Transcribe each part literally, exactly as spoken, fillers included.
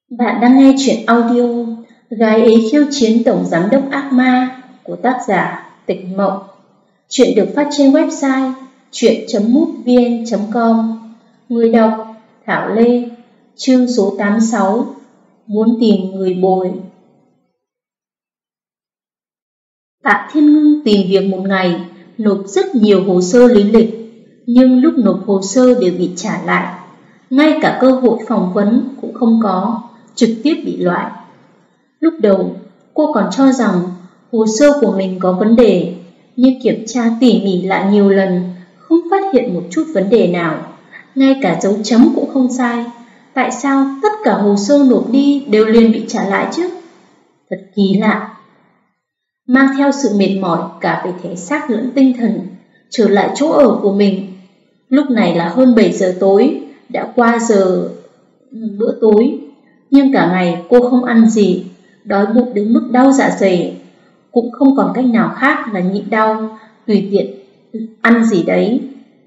Bạn đang nghe chuyện audio Gái ấy khiêu chiến tổng giám đốc ác ma của tác giả Tịch Mộng. Chuyện được phát trên website chuyện chấm mútvn chấm com. Người đọc Thảo Lê. Chương số tám mươi sáu. Muốn tìm người bồi. Tạ Thiên Ngưng tìm việc một ngày, nộp rất nhiều hồ sơ lý lịch, nhưng lúc nộp hồ sơ đều bị trả lại. Ngay cả cơ hội phỏng vấn cũng không có, trực tiếp bị loại. Lúc đầu, cô còn cho rằng hồ sơ của mình có vấn đề, nhưng kiểm tra tỉ mỉ lại nhiều lần, không phát hiện một chút vấn đề nào. Ngay cả dấu chấm cũng không sai. Tại sao tất cả hồ sơ nộp đi đều liền bị trả lại chứ? Thật kỳ lạ. Mang theo sự mệt mỏi cả về thể xác lẫn tinh thần, trở lại chỗ ở của mình. Lúc này là hơn bảy giờ tối, đã qua giờ bữa tối. Nhưng cả ngày cô không ăn gì, đói bụng đến mức đau dạ dày. Cũng không còn cách nào khác là nhịn đau, tùy tiện ăn gì đấy.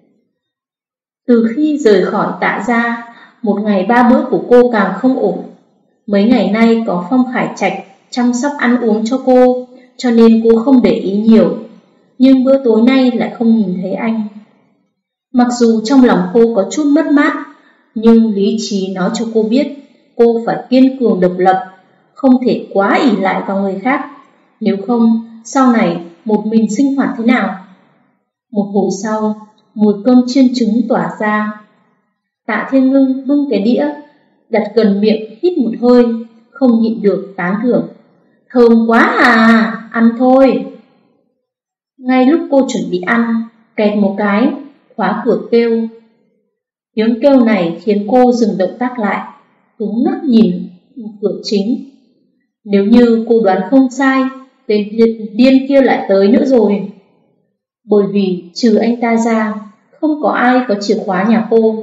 Từ khi rời khỏi Tạ gia, một ngày ba bữa của cô càng không ổn. Mấy ngày nay có Phong Khải Trạch chăm sóc ăn uống cho cô, cho nên cô không để ý nhiều. Nhưng bữa tối nay lại không nhìn thấy anh. Mặc dù trong lòng cô có chút mất mát, nhưng lý trí nói cho cô biết cô phải kiên cường độc lập, không thể quá ỷ lại vào người khác. Nếu không, sau này một mình sinh hoạt thế nào? Một hồi sau, mùi cơm chiên trứng tỏa ra. Tạ Thiên Ngưng bưng cái đĩa, đặt gần miệng hít một hơi, không nhịn được tán thưởng. Thơm quá à, ăn thôi. Ngay lúc cô chuẩn bị ăn, kẹt một cái, khóa cửa kêu. Tiếng kêu này khiến cô dừng động tác lại, cứng ngắc nhìn cửa chính. Nếu như cô đoán không sai, tên điên kia lại tới nữa rồi. Bởi vì trừ anh ta ra, không có ai có chìa khóa nhà cô.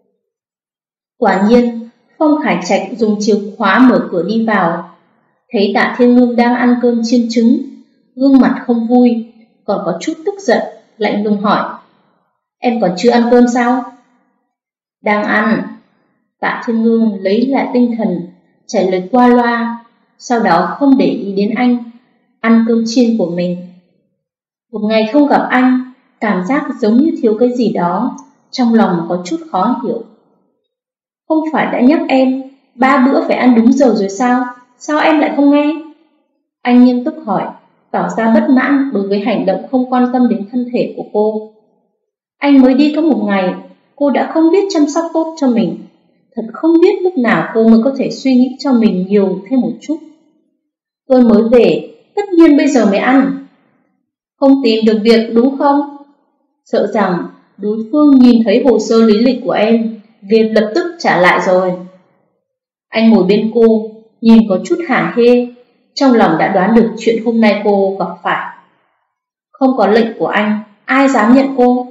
Quả nhiên, Phong Khải Trạch dùng chìa khóa mở cửa đi vào. Thấy Tạ Thiên Ngưng đang ăn cơm chiên trứng, gương mặt không vui, còn có chút tức giận, lạnh lùng hỏi. Em còn chưa ăn cơm sao? Đang ăn. Tạ Thiên Ngưng lấy lại tinh thần, trả lời qua loa, sau đó không để ý đến anh, ăn cơm chiên của mình. Một ngày không gặp anh, cảm giác giống như thiếu cái gì đó, trong lòng có chút khó hiểu. Không phải đã nhắc em, ba bữa phải ăn đúng giờ rồi sao? Sao em lại không nghe? Anh nghiêm túc hỏi, tỏ ra bất mãn đối với hành động không quan tâm đến thân thể của cô. Anh mới đi có một ngày, cô đã không biết chăm sóc tốt cho mình. Thật không biết lúc nào cô mới có thể suy nghĩ cho mình nhiều thêm một chút. Tôi mới về, tất nhiên bây giờ mới ăn. Không tìm được việc đúng không? Sợ rằng đối phương nhìn thấy hồ sơ lý lịch của em, liền lập tức trả lại rồi. Anh ngồi bên cô, nhìn có chút hả hê, trong lòng đã đoán được chuyện hôm nay cô gặp phải. Không có lệnh của anh, ai dám nhận cô?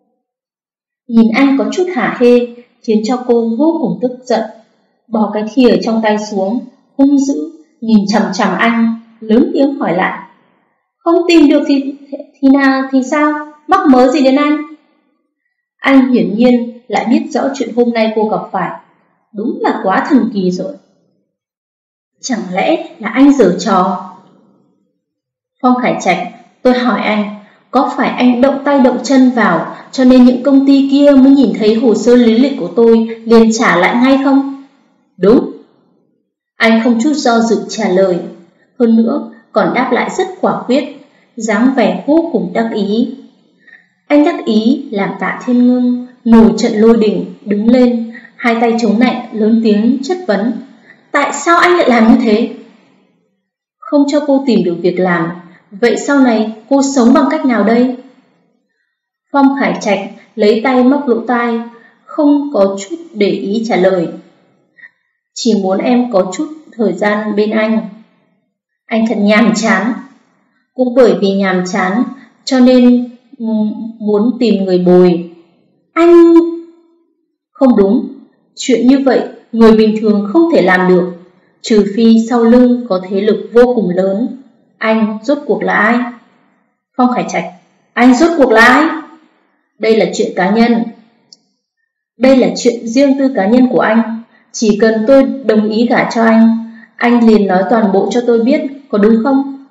Nhìn anh có chút hả hê, khiến cho cô vô cùng tức giận, bỏ cái thìa trong tay xuống, hung dữ nhìn chằm chằm anh, lớn tiếng hỏi lại. Không tìm được thì thì nào thì sao? Mắc mớ gì đến anh? Anh hiển nhiên lại biết rõ chuyện hôm nay cô gặp phải, đúng là quá thần kỳ rồi. Chẳng lẽ là anh giở trò? Phong Khải Trạch, tôi hỏi anh, có phải anh động tay động chân vào cho nên những công ty kia mới nhìn thấy hồ sơ lý lịch của tôi liền trả lại ngay không? Đúng. Anh không chút do dự trả lời, hơn nữa còn đáp lại rất quả quyết, dáng vẻ vô cùng đắc ý. Anh đắc ý làm Tạ Thiên Ngưng nổi trận lôi đình, đứng lên, hai tay chống nạnh, lớn tiếng chất vấn. Tại sao anh lại làm như thế? Không cho cô tìm được việc làm, vậy sau này cô sống bằng cách nào đây? Phong Khải Trạch lấy tay móc lỗ tai, không có chút để ý trả lời. Chỉ muốn em có chút thời gian bên anh. Anh thật nhàm chán. Cũng bởi vì nhàm chán cho nên muốn tìm người bồi. Anh... Không đúng, chuyện như vậy người bình thường không thể làm được, trừ phi sau lưng có thế lực vô cùng lớn. Anh rốt cuộc là ai? Phong Khải Trạch, anh rốt cuộc là ai? Đây là chuyện cá nhân. Đây là chuyện riêng tư cá nhân của anh. Chỉ cần tôi đồng ý gả cho anh, anh liền nói toàn bộ cho tôi biết, có đúng không?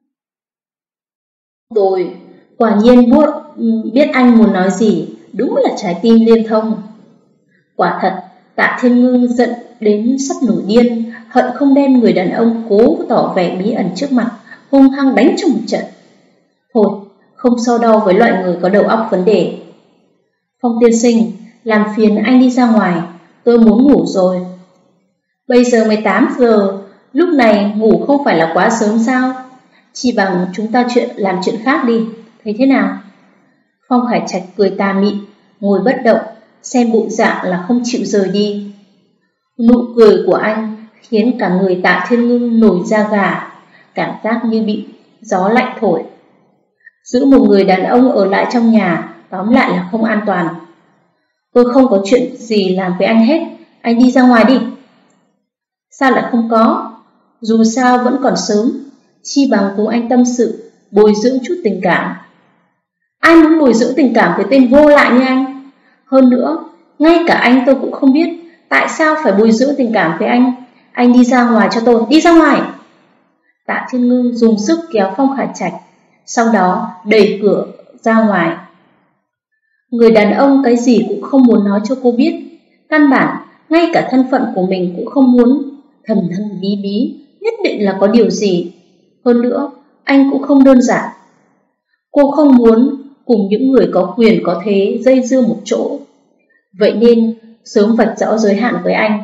Tôi quả nhiên biết anh muốn nói gì, đúng là trái tim liên thông. Quả thật, Tạ Thiên Ngưng giận đến sắp nổi điên, hận không đem người đàn ông cố tỏ vẻ bí ẩn trước mặt hung hăng đánh cho một trận. Thôi, không so đo với loại người có đầu óc vấn đề. Phong tiên sinh, làm phiền anh đi ra ngoài, tôi muốn ngủ rồi. Bây giờ mười tám giờ, lúc này ngủ không phải là quá sớm sao? Chỉ bằng chúng ta chuyện làm chuyện khác đi, thấy thế nào? Phong Khải Trạch cười tà mị, ngồi bất động, xem bộ dạng là không chịu rời đi. Nụ cười của anh khiến cả người Tạ Thiên Ngưng nổi da gà, cảm giác như bị gió lạnh thổi. Giữ một người đàn ông ở lại trong nhà, tóm lại là không an toàn. Tôi không có chuyện gì làm với anh hết, anh đi ra ngoài đi. Sao lại không có? Dù sao vẫn còn sớm, chi bằng cùng anh tâm sự, bồi dưỡng chút tình cảm. Ai muốn bồi dưỡng tình cảm với tên vô lại như anh? Hơn nữa, ngay cả anh tôi cũng không biết tại sao phải bồi dưỡng tình cảm với anh. Anh đi ra ngoài cho tôi, đi ra ngoài. Tạ Thiên Ngưng dùng sức kéo Phong Khải Trạch, sau đó đẩy cửa ra ngoài. Người đàn ông cái gì cũng không muốn nói cho cô biết, căn bản ngay cả thân phận của mình cũng không muốn. Thần thần bí bí, nhất định là có điều gì. Hơn nữa, anh cũng không đơn giản. Cô không muốn cùng những người có quyền có thế dây dưa một chỗ, vậy nên sớm vạch rõ giới hạn với anh,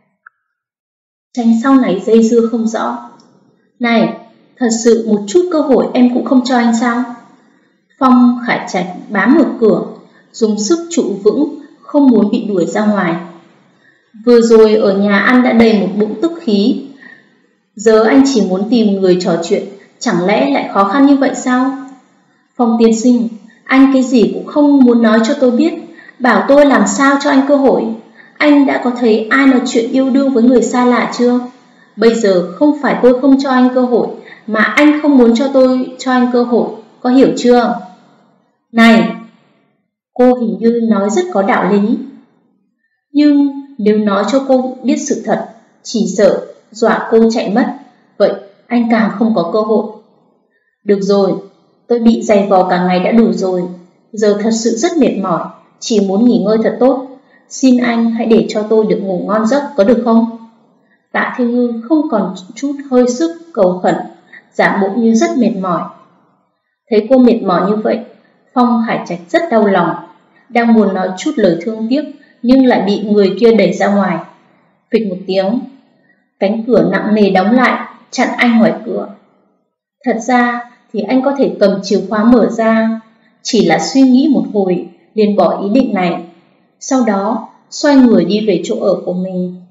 tránh sau này dây dưa không rõ. Này, thật sự một chút cơ hội em cũng không cho anh sao? Phong Khải Trạch bám ở cửa, dùng sức trụ vững, không muốn bị đuổi ra ngoài. Vừa rồi ở nhà ăn đã đầy một bụng tức khí, giờ anh chỉ muốn tìm người trò chuyện, chẳng lẽ lại khó khăn như vậy sao? Phong tiên sinh, anh cái gì cũng không muốn nói cho tôi biết, bảo tôi làm sao cho anh cơ hội. Anh đã có thấy ai nói chuyện yêu đương với người xa lạ chưa? Bây giờ không phải tôi không cho anh cơ hội, mà anh không muốn cho tôi cho anh cơ hội, có hiểu chưa? Này, cô hình như nói rất có đạo lý. Nhưng nếu nói cho cô biết sự thật, chỉ sợ dọa cô chạy mất, vậy anh càng không có cơ hội. Được rồi, tôi bị giày vò cả ngày đã đủ rồi, giờ thật sự rất mệt mỏi, chỉ muốn nghỉ ngơi thật tốt. Xin anh hãy để cho tôi được ngủ ngon giấc, có được không? Tạ Thiên Ngưng không còn chút hơi sức cầu khẩn, giả bộ như rất mệt mỏi. Thấy cô mệt mỏi như vậy, Phong Khải Trạch rất đau lòng, đang muốn nói chút lời thương tiếc nhưng lại bị người kia đẩy ra ngoài. Phịch một tiếng, cánh cửa nặng nề đóng lại, chặn anh ngoài cửa. Thật ra thì anh có thể cầm chìa khóa mở ra, chỉ là suy nghĩ một hồi liền bỏ ý định này, sau đó xoay người đi về chỗ ở của mình.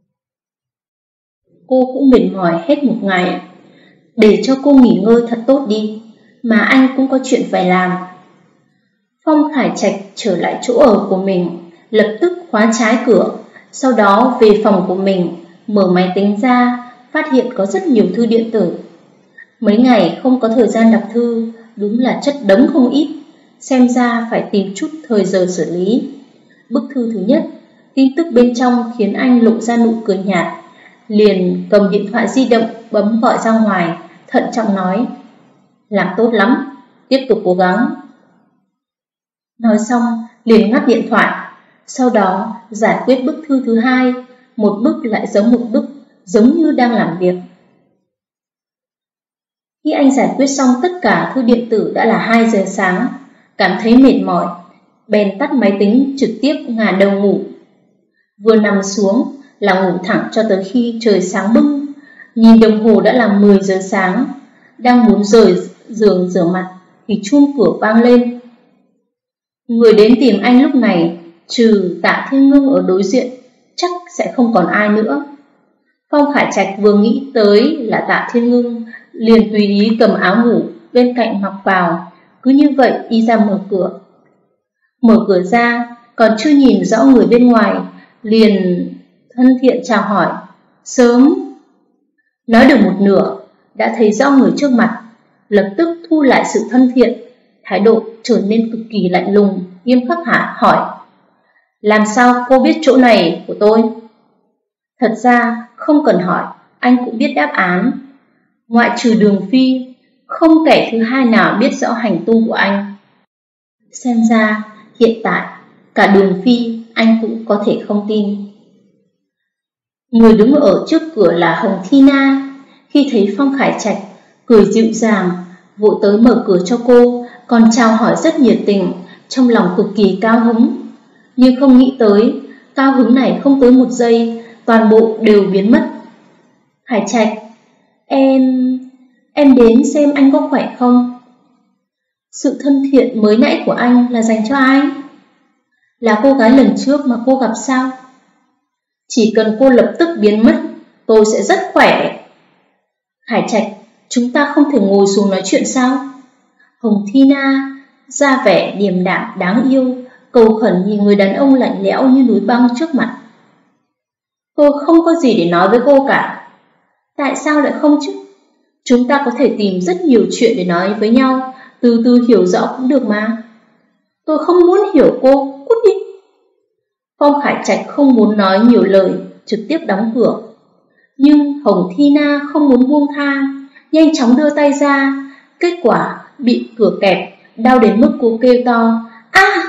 Cô cũng mệt mỏi hết một ngày, để cho cô nghỉ ngơi thật tốt đi, mà anh cũng có chuyện phải làm. Phong Khải Trạch trở lại chỗ ở của mình, lập tức khóa trái cửa, sau đó về phòng của mình, mở máy tính ra, phát hiện có rất nhiều thư điện tử. Mấy ngày không có thời gian đọc thư, đúng là chất đống không ít, xem ra phải tìm chút thời giờ xử lý. Bức thư thứ nhất, tin tức bên trong khiến anh lộ ra nụ cười nhạt, liền cầm điện thoại di động bấm gọi ra ngoài, thận trọng nói: làm tốt lắm, tiếp tục cố gắng. Nói xong liền ngắt điện thoại, sau đó giải quyết bức thư thứ hai, một bức lại giống một bức, giống như đang làm việc. Khi anh giải quyết xong tất cả thư điện tử đã là hai giờ sáng, cảm thấy mệt mỏi, bèn tắt máy tính trực tiếp ngả đầu ngủ. Vừa nằm xuống là ngủ thẳng cho tới khi trời sáng bừng. Nhìn đồng hồ đã là mười giờ sáng, đang muốn rời giường rửa mặt thì chuông cửa vang lên. Người đến tìm anh lúc này trừ Tạ Thiên Ngưng ở đối diện chắc sẽ không còn ai nữa. Phong Khải Trạch vừa nghĩ tới là Tạ Thiên Ngưng, liền tùy ý cầm áo ngủ bên cạnh mặc vào, cứ như vậy đi ra mở cửa. Mở cửa ra, còn chưa nhìn rõ người bên ngoài, liền thân thiện chào hỏi: sớm. Nói được một nửa, đã thấy rõ người trước mặt, lập tức thu lại sự thân thiện, thái độ trở nên cực kỳ lạnh lùng, nghiêm khắc hạ hỏi: làm sao cô biết chỗ này của tôi? Thật ra không cần hỏi, anh cũng biết đáp án. Ngoại trừ Đường Phi, không kẻ thứ hai nào biết rõ hành tung của anh. Xem ra hiện tại cả Đường Phi anh cũng có thể không tin. Người đứng ở trước cửa là Hồng Thi Na. Khi thấy Phong Khải Trạch, cười dịu dàng, vội tới mở cửa cho cô, còn chào hỏi rất nhiệt tình, trong lòng cực kỳ cao hứng. Nhưng không nghĩ tới, cao hứng này không tới một giây, toàn bộ đều biến mất. Khải Trạch, em... em đến xem anh có khỏe không? Sự thân thiện mới nãy của anh là dành cho ai? Là cô gái lần trước mà cô gặp sao? Chỉ cần cô lập tức biến mất, tôi sẽ rất khỏe. Khải Trạch, chúng ta không thể ngồi xuống nói chuyện sao? Hồng Thi Na ra vẻ điềm đạm đáng yêu, cầu khẩn nhìn người đàn ông lạnh lẽo như núi băng trước mặt. Tôi không có gì để nói với cô cả. Tại sao lại không chứ? Chúng ta có thể tìm rất nhiều chuyện để nói với nhau, từ từ hiểu rõ cũng được mà. Tôi không muốn hiểu cô, cút đi. Phong Khải Trạch không muốn nói nhiều lời, trực tiếp đóng cửa. Nhưng Hồng Thi Na không muốn buông tha, nhanh chóng đưa tay ra. Kết quả bị cửa kẹp, đau đến mức cô kêu to, a! À!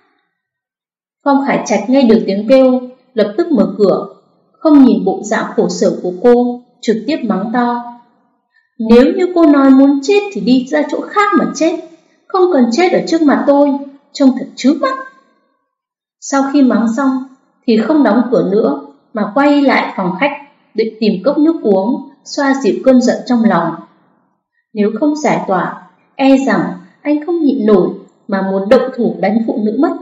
Phong Khải Trạch nghe được tiếng kêu, lập tức mở cửa, không nhìn bộ dạng khổ sở của cô, trực tiếp mắng to. Nếu như cô nói muốn chết thì đi ra chỗ khác mà chết, không cần chết ở trước mặt tôi, trông thật chướng mắt. Sau khi mắng xong thì không đóng cửa nữa, mà quay lại phòng khách định tìm cốc nước uống, xoa dịu cơn giận trong lòng. Nếu không giải tỏa, e rằng anh không nhịn nổi mà muốn động thủ đánh phụ nữ mất.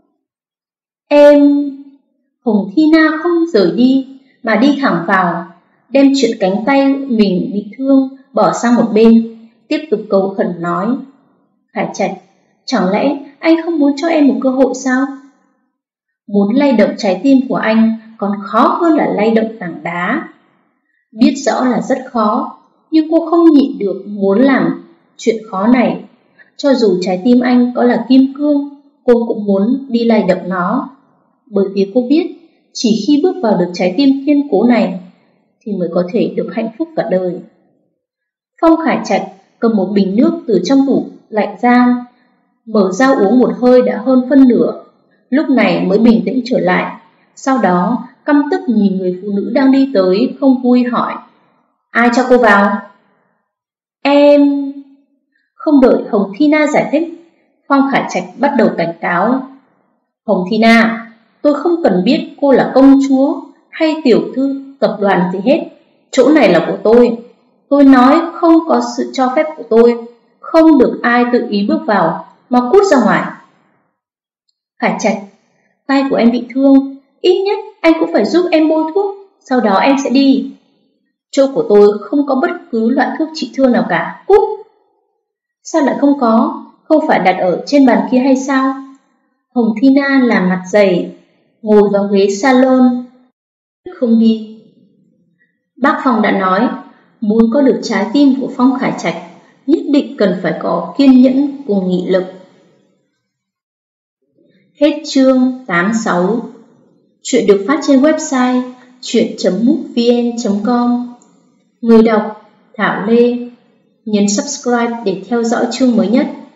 Em... Hồng Thi Na không rời đi mà đi thẳng vào, đem chuyện cánh tay mình bị thương bỏ sang một bên, tiếp tục cầu khẩn nói. Khải Trạch, chẳng lẽ anh không muốn cho em một cơ hội sao? Muốn lay động trái tim của anh còn khó hơn là lay động tảng đá. Biết rõ là rất khó, nhưng cô không nhịn được muốn làm chuyện khó này. Cho dù trái tim anh có là kim cương, cô cũng muốn đi lay động nó. Bởi vì cô biết, chỉ khi bước vào được trái tim kiên cố này thì mới có thể được hạnh phúc cả đời. Phong Khải Trạch cầm một bình nước từ trong tủ lạnh ra, mở ra uống một hơi đã hơn phân nửa, lúc này mới bình tĩnh trở lại. Sau đó căm tức nhìn người phụ nữ đang đi tới, không vui hỏi, ai cho cô vào? Em... Không đợi Hồng Thi Na giải thích, Phong Khải Trạch bắt đầu cảnh cáo. Hồng Thi Na, tôi không cần biết cô là công chúa hay tiểu thư tập đoàn gì hết. Chỗ này là của tôi. Tôi nói không có sự cho phép của tôi, không được ai tự ý bước vào, mà cút ra ngoài. Khải Trạch, tay của em bị thương, ít nhất anh cũng phải giúp em bôi thuốc, sau đó em sẽ đi. Chỗ của tôi không có bất cứ loại thuốc trị thương nào cả, cút. Sao lại không có, không phải đặt ở trên bàn kia hay sao? Hồng Thi Na làm mặt dày, ngồi vào ghế salon, không đi. Bác Phong đã nói, muốn có được trái tim của Phong Khải Trạch, nhất định cần phải có kiên nhẫn cùng nghị lực. Hết chương tám mươi sáu. Chuyện được phát trên website chuyện chấm mútvn chấm com. Người đọc Thảo Lê. Nhấn subscribe để theo dõi chương mới nhất.